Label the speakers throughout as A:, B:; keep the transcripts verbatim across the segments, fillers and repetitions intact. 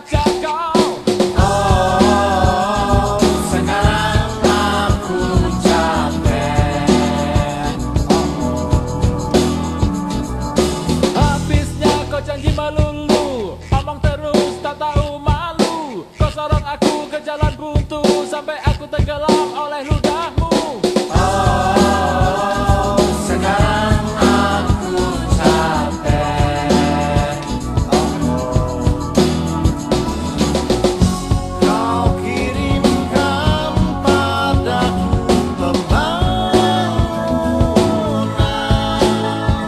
A: saja kau.
B: Oh, sekarang aku capek.
A: Habisnya kau janji melulu, omong terus tak tahu malu. Kau sorong aku ke jalan buntu sampai aku tenggelam oleh ludahmu.
B: Oh, sekarang aku capek. Kau kirimkan padaku pembangunan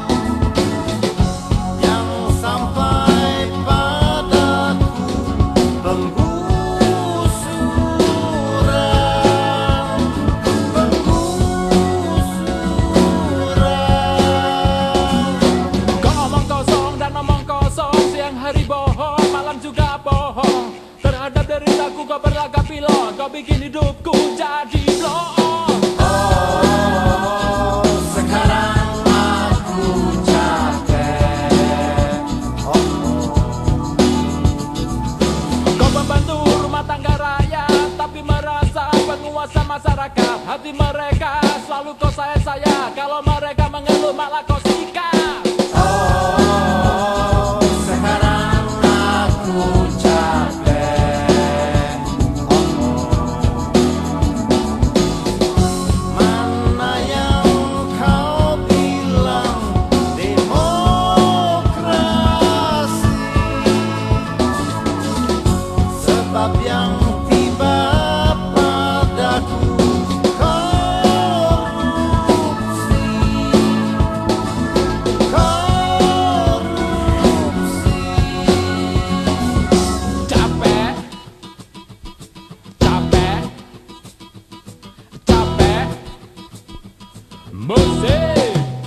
B: yang sampai padaku penggusuran, penggusuran.
A: Kau omong kosong dan omong kosong, siang hari bohong, malam juga bohong. Terhadap deritaku kau berlagak pilon, kau bikin hidupku jadi bloon.
B: Oh, sekarang aku capek.
A: Kau membantu rumah tangga rakyat, tapi merasa penguasa masyarakat. Hati mereka selalu kau saya-saya, kalau mereka mengeluh malah kau sikat.
B: Oh, sekarang aku capek. Mana yang kau bilang demokrasi, sebab yang tiba padaku korupsi, korupsi.
A: Capek, capek, capek. Musik.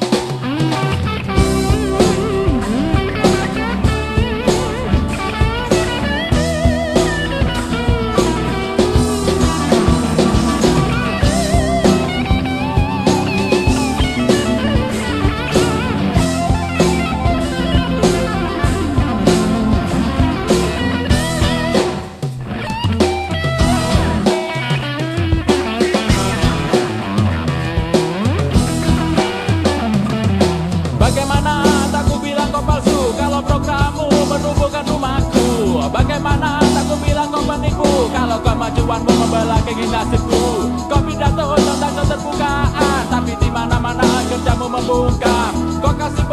A: Bagaimana tak ku bilang kau palsu kalau programmu menubuhkan rumahku. Bagaimana tak ku bilang kau penipu kalau kemajuanmu membelah keinginan nasibku. Kau pidato tentang keterbukaan, tapi di mana-mana kerjamu membungkam. Kau kasih